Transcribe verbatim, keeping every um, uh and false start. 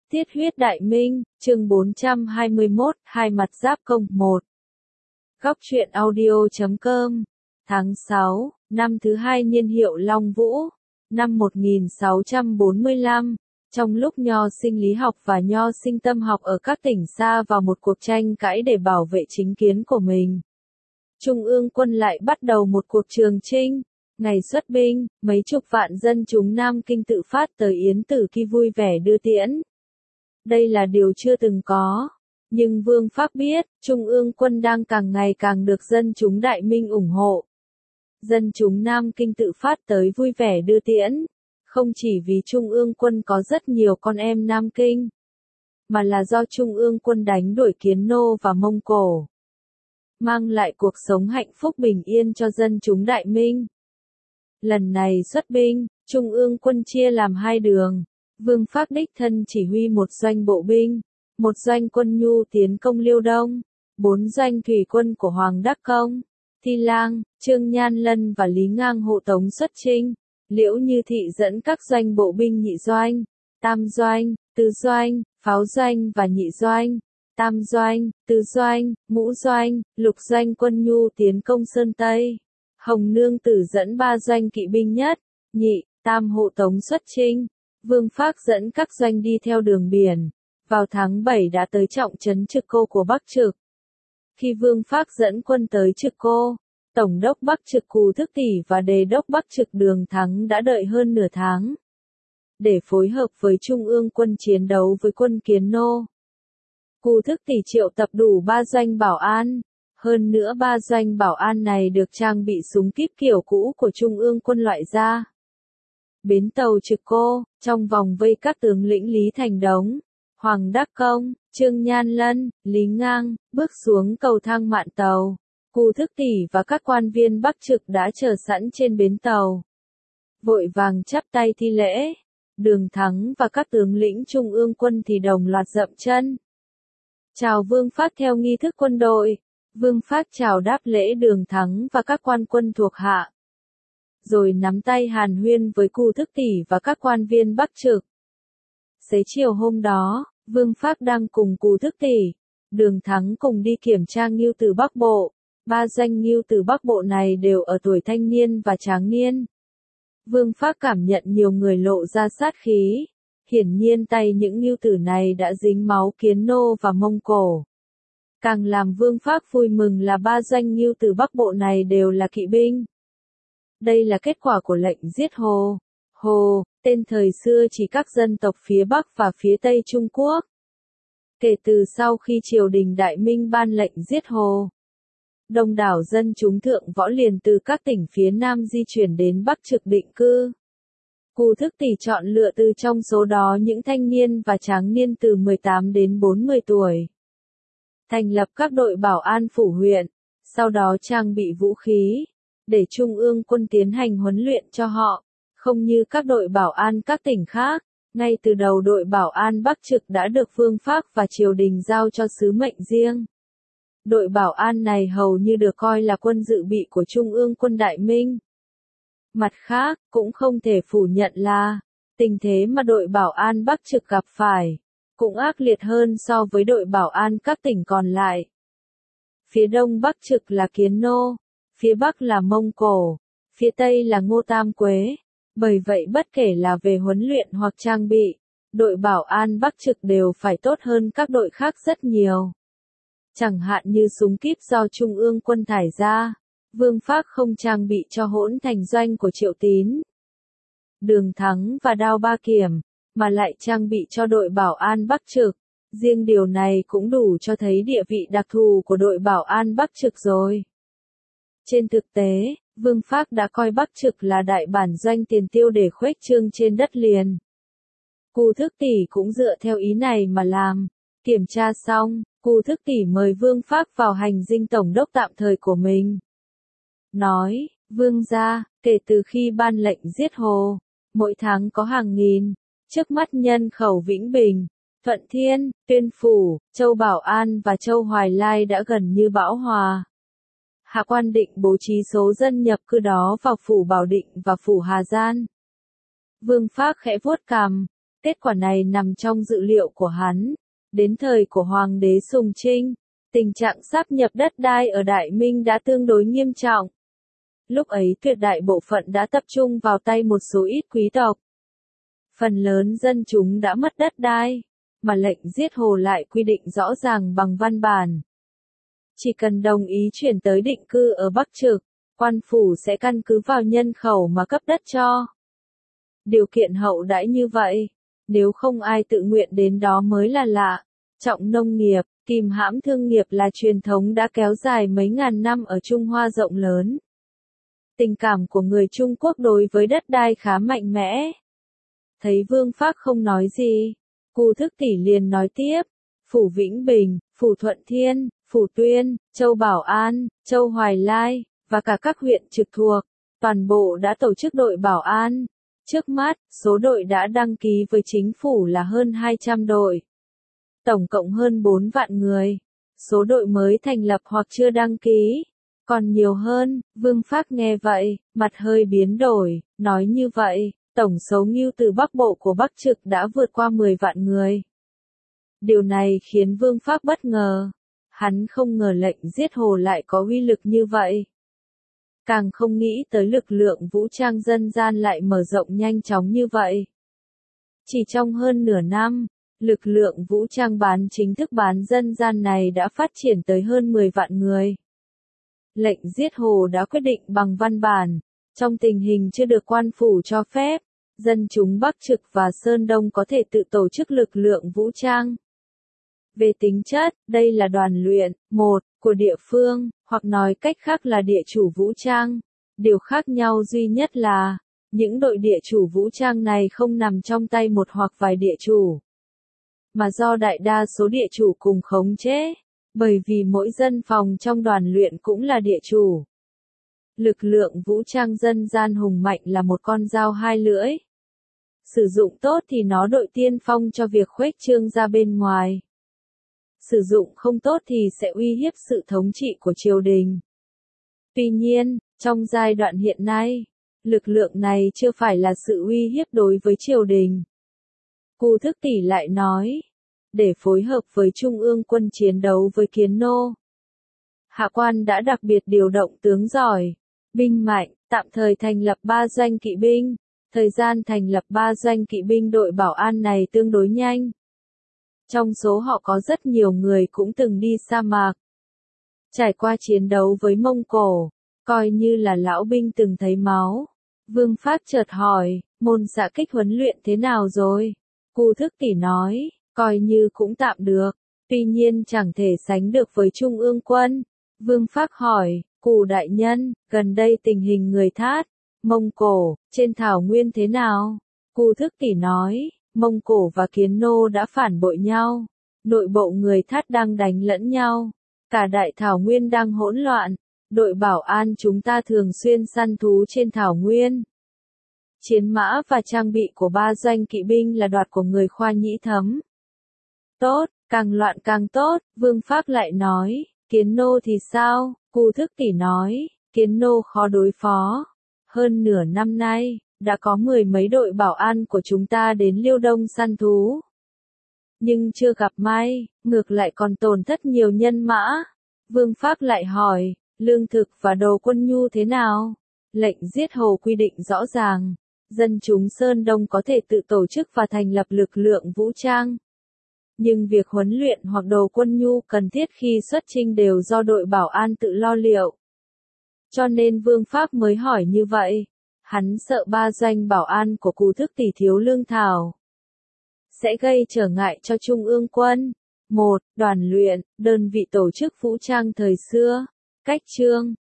Tiết huyết đại minh, chương bốn trăm hai mươi mốt, hai mặt giáp công một. Góc truyện audio chấm com. Tháng sáu, năm thứ hai niên hiệu Long Vũ, năm một nghìn sáu trăm bốn mươi lăm, trong lúc nho sinh lý học và nho sinh tâm học ở các tỉnh xa vào một cuộc tranh cãi để bảo vệ chính kiến của mình, Trung ương quân lại bắt đầu một cuộc trường chinh. Ngày xuất binh, mấy chục vạn dân chúng Nam Kinh tự phát tới Yến Tử Ki vui vẻ đưa tiễn. Đây là điều chưa từng có. Nhưng Vương Phác biết, Trung ương quân đang càng ngày càng được dân chúng Đại Minh ủng hộ. Dân chúng Nam Kinh tự phát tới vui vẻ đưa tiễn, không chỉ vì Trung ương quân có rất nhiều con em Nam Kinh, mà là do Trung ương quân đánh đuổi Kiến Nô và Mông Cổ, mang lại cuộc sống hạnh phúc bình yên cho dân chúng Đại Minh. Lần này xuất binh, Trung ương quân chia làm hai đường. Vương Phác đích thân chỉ huy một doanh bộ binh, một doanh quân nhu tiến công Liêu Đông, bốn doanh thủy quân của Hoàng Đắc Công, Thi Lang, Trương Nhan Lân và Lý Ngang hộ tống xuất chinh. Liễu Như Thị dẫn các doanh bộ binh nhị doanh, tam doanh, tứ doanh, pháo doanh và nhị doanh, tam doanh, tứ doanh, ngũ doanh, lục doanh quân nhu tiến công Sơn Tây. Hồng Nương Tử dẫn ba doanh kỵ binh nhất, nhị, tam hộ tống xuất chinh. Vương Phác dẫn các doanh đi theo đường biển, vào tháng bảy đã tới trọng trấn Trực Cô của Bắc Trực. Khi Vương Phác dẫn quân tới Trực Cô, Tổng đốc Bắc Trực Cù Thức Tỉ và Đề đốc Bắc Trực Đường Thắng đã đợi hơn nửa tháng, để phối hợp với Trung ương quân chiến đấu với quân Kiến Nô. Cù Thức Tỉ triệu tập đủ ba doanh bảo an, hơn nữa ba doanh bảo an này được trang bị súng kíp kiểu cũ của Trung ương quân loại ra. Bến tàu Trực Cô, trong vòng vây các tướng lĩnh Lý Thành Đống, Hoàng Đắc Công, Trương Nhan Lân, Lý Ngang, bước xuống cầu thang mạn tàu. Cù Thức Tỉ và các quan viên Bắc Trực đã chờ sẵn trên bến tàu, vội vàng chắp tay thi lễ. Đường Thắng và các tướng lĩnh Trung ương quân thì đồng loạt dậm chân chào Vương Phác theo nghi thức quân đội. Vương Phác chào đáp lễ Đường Thắng và các quan quân thuộc hạ, rồi nắm tay hàn huyên với Cù Thức Tỉ và các quan viên Bắc Trực. Xế chiều hôm đó, Vương Phác đang cùng Cù Thức Tỉ, Đường Thắng cùng đi kiểm tra ngưu từ Bắc Bộ. Ba doanh ngưu từ Bắc Bộ này đều ở tuổi thanh niên và tráng niên. Vương Phác cảm nhận nhiều người lộ ra sát khí. Hiển nhiên tay những ngưu tử này đã dính máu Kiến Nô và Mông Cổ. Càng làm Vương Phác vui mừng là ba doanh ngưu từ Bắc Bộ này đều là kỵ binh. Đây là kết quả của lệnh giết Hồ. Hồ, tên thời xưa chỉ các dân tộc phía Bắc và phía Tây Trung Quốc. Kể từ sau khi triều đình Đại Minh ban lệnh giết Hồ, đông đảo dân chúng thượng võ liền từ các tỉnh phía Nam di chuyển đến Bắc Trực định cư. Cù Thức Tỉ chọn lựa từ trong số đó những thanh niên và tráng niên từ mười tám đến bốn mươi tuổi. Thành lập các đội bảo an phủ huyện, sau đó trang bị vũ khí, để Trung ương quân tiến hành huấn luyện cho họ. Không như các đội bảo an các tỉnh khác, ngay từ đầu đội bảo an Bắc Trực đã được Vương Phác và triều đình giao cho sứ mệnh riêng. Đội bảo an này hầu như được coi là quân dự bị của Trung ương quân Đại Minh. Mặt khác, cũng không thể phủ nhận là, tình thế mà đội bảo an Bắc Trực gặp phải, cũng ác liệt hơn so với đội bảo an các tỉnh còn lại. Phía đông Bắc Trực là Kiến Nô, phía Bắc là Mông Cổ, phía Tây là Ngô Tam Quế. Bởi vậy bất kể là về huấn luyện hoặc trang bị, đội bảo an Bắc Trực đều phải tốt hơn các đội khác rất nhiều. Chẳng hạn như súng kíp do Trung ương quân thải ra, Vương Phác không trang bị cho Hỗn Thành doanh của Triệu Tín, Đường Thắng và đao ba kiểm, mà lại trang bị cho đội bảo an Bắc Trực. Riêng điều này cũng đủ cho thấy địa vị đặc thù của đội bảo an Bắc Trực rồi. Trên thực tế, Vương Phác đã coi Bắc Trực là đại bản doanh tiền tiêu để khuếch trương trên đất liền. Cù Thức Tỉ cũng dựa theo ý này mà làm. Kiểm tra xong, Cù Thức Tỉ mời Vương Phác vào hành dinh tổng đốc tạm thời của mình. Nói, Vương gia, kể từ khi ban lệnh giết Hồ, mỗi tháng có hàng nghìn, trước mắt nhân khẩu Vĩnh Bình, Thuận Thiên, Tuyên Phủ, Châu Bảo An và Châu Hoài Lai đã gần như bão hòa. Hạ quan định bố trí số dân nhập cư đó vào phủ Bảo Định và phủ Hà Giang. Vương Phác khẽ vuốt cằm, Kết quả này nằm trong dự liệu của hắn. Đến thời của Hoàng đế Sùng Trinh, tình trạng sáp nhập đất đai ở Đại Minh đã tương đối nghiêm trọng. Lúc ấy tuyệt đại bộ phận đã tập trung vào tay một số ít quý tộc. Phần lớn dân chúng đã mất đất đai, mà lệnh giết Hồ lại quy định rõ ràng bằng văn bản. Chỉ cần đồng ý chuyển tới định cư ở Bắc Trực, quan phủ sẽ căn cứ vào nhân khẩu mà cấp đất cho. Điều kiện hậu đãi như vậy, nếu không ai tự nguyện đến đó mới là lạ. Trọng nông nghiệp, kìm hãm thương nghiệp là truyền thống đã kéo dài mấy ngàn năm ở Trung Hoa rộng lớn. Tình cảm của người Trung Quốc đối với đất đai khá mạnh mẽ. Thấy Vương Phác không nói gì, Cù Thức Tỉ liền nói tiếp, Phủ Vĩnh Bình, Phủ Thuận Thiên, Phủ Tuyên, Châu Bảo An, Châu Hoài Lai, và cả các huyện trực thuộc, toàn bộ đã tổ chức đội bảo an. Trước mắt, số đội đã đăng ký với chính phủ là hơn hai trăm đội. Tổng cộng hơn bốn vạn người. Số đội mới thành lập hoặc chưa đăng ký, còn nhiều hơn. Vương Phác nghe vậy, mặt hơi biến đổi, nói như vậy, tổng số ngưu từ Bắc Bộ của Bắc Trực đã vượt qua mười vạn người. Điều này khiến Vương Phác bất ngờ. Hắn không ngờ lệnh giết Hồ lại có uy lực như vậy. Càng không nghĩ tới lực lượng vũ trang dân gian lại mở rộng nhanh chóng như vậy. Chỉ trong hơn nửa năm, lực lượng vũ trang bán chính thức bán dân gian này đã phát triển tới hơn mười vạn người. Lệnh giết Hồ đã quyết định bằng văn bản, trong tình hình chưa được quan phủ cho phép, dân chúng Bắc Trực và Sơn Đông có thể tự tổ chức lực lượng vũ trang. Về tính chất, đây là đoàn luyện, một, của địa phương, hoặc nói cách khác là địa chủ vũ trang. Điều khác nhau duy nhất là, những đội địa chủ vũ trang này không nằm trong tay một hoặc vài địa chủ, mà do đại đa số địa chủ cùng khống chế, bởi vì mỗi dân phòng trong đoàn luyện cũng là địa chủ. Lực lượng vũ trang dân gian hùng mạnh là một con dao hai lưỡi. Sử dụng tốt thì nó đội tiên phong cho việc khuếch trương ra bên ngoài. Sử dụng không tốt thì sẽ uy hiếp sự thống trị của triều đình. Tuy nhiên, trong giai đoạn hiện nay, lực lượng này chưa phải là sự uy hiếp đối với triều đình. Cù Thức Tỉ lại nói, để phối hợp với Trung ương quân chiến đấu với Kiến Nô, Hạ quan đã đặc biệt điều động tướng giỏi, binh mạnh, tạm thời thành lập ba doanh kỵ binh. Thời gian thành lập ba doanh kỵ binh đội bảo an này tương đối nhanh. Trong số họ có rất nhiều người cũng từng đi sa mạc, trải qua chiến đấu với Mông Cổ, coi như là lão binh từng thấy máu. Vương Phác chợt hỏi, môn xạ kích huấn luyện thế nào rồi? Cù Thức Tỉ nói, coi như cũng tạm được, tuy nhiên chẳng thể sánh được với Trung ương quân. Vương Phác hỏi, Cù đại nhân, gần đây tình hình người Thát, Mông Cổ, trên thảo nguyên thế nào? Cù Thức Tỉ nói, Mông Cổ và Kiến Nô đã phản bội nhau, nội bộ người Thát đang đánh lẫn nhau, cả đại thảo nguyên đang hỗn loạn, đội bảo an chúng ta thường xuyên săn thú trên thảo nguyên. Chiến mã và trang bị của ba doanh kỵ binh là đoạt của người Khoa Nhĩ Thấm. Tốt, càng loạn càng tốt. Vương Phác lại nói, Kiến Nô thì sao? Cù Thức Tỉ nói, Kiến Nô khó đối phó. Hơn nửa năm nay, đã có mười mấy đội bảo an của chúng ta đến Liêu Đông săn thú. Nhưng chưa gặp may, ngược lại còn tổn thất nhiều nhân mã. Vương Phác lại hỏi, lương thực và đồ quân nhu thế nào? Lệnh giết Hồ quy định rõ ràng, dân chúng Sơn Đông có thể tự tổ chức và thành lập lực lượng vũ trang. Nhưng việc huấn luyện hoặc đồ quân nhu cần thiết khi xuất chinh đều do đội bảo an tự lo liệu. Cho nên Vương Phác mới hỏi như vậy. Hắn sợ ba doanh bảo an của Cù Thức Tỉ thiếu lương thảo, sẽ gây trở ngại cho Trung ương quân. Một, đoàn luyện, đơn vị tổ chức vũ trang thời xưa. Cách chương